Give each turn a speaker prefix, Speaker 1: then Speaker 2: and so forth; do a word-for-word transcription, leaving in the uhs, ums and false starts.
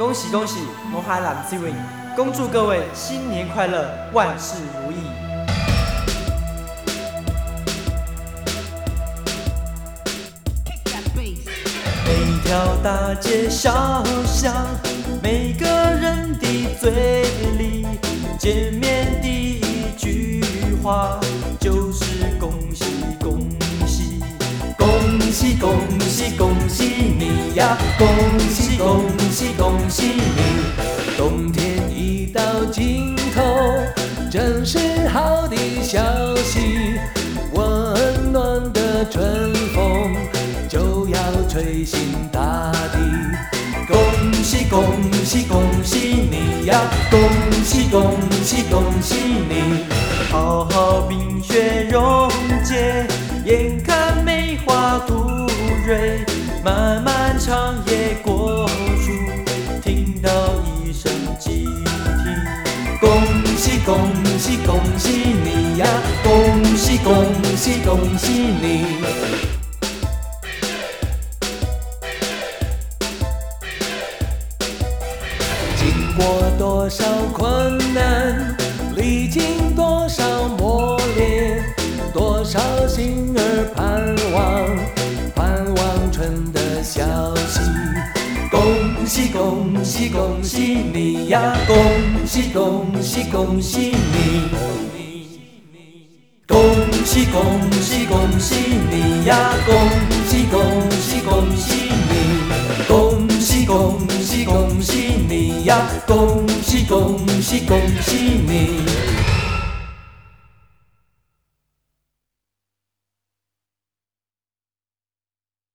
Speaker 1: 恭喜恭喜，摩哈兰 Swing， 恭祝各位新年快乐，万事如意。每条大街小巷，每个人的嘴里，见面第一句话就是恭喜恭喜，恭喜恭喜恭喜你呀，恭喜恭喜恭喜你。冬天已到尽头，正是好的消息，温暖的春风就要吹醒大地。恭喜恭喜恭喜你呀，恭喜恭喜恭喜你。好好冰雪溶解，眼看梅花吐蕊，漫漫长夜过处，听到一声集体。恭喜恭喜恭喜你呀，恭喜恭喜恭喜你。经过多少困难，历经多少磨练，多少心儿盼望，盼望春的消息。恭喜恭喜恭喜你呀，恭喜恭喜恭喜你。恭喜恭喜恭喜你呀，恭喜恭喜恭喜你。恭喜恭喜恭喜你呀，恭喜恭喜恭喜你。